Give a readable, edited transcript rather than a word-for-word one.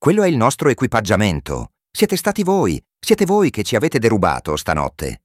Quello è il nostro equipaggiamento. Siete stati voi. Siete voi che ci avete derubato stanotte.